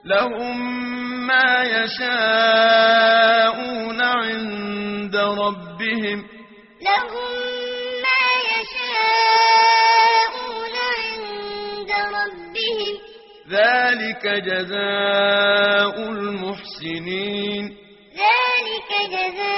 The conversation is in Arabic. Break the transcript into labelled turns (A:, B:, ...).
A: لهم ما يشاءون عند ربهم
B: لهم ما يشاءون عند ربهم
A: ذلك جزاء المحسنين
B: ذلك جزاء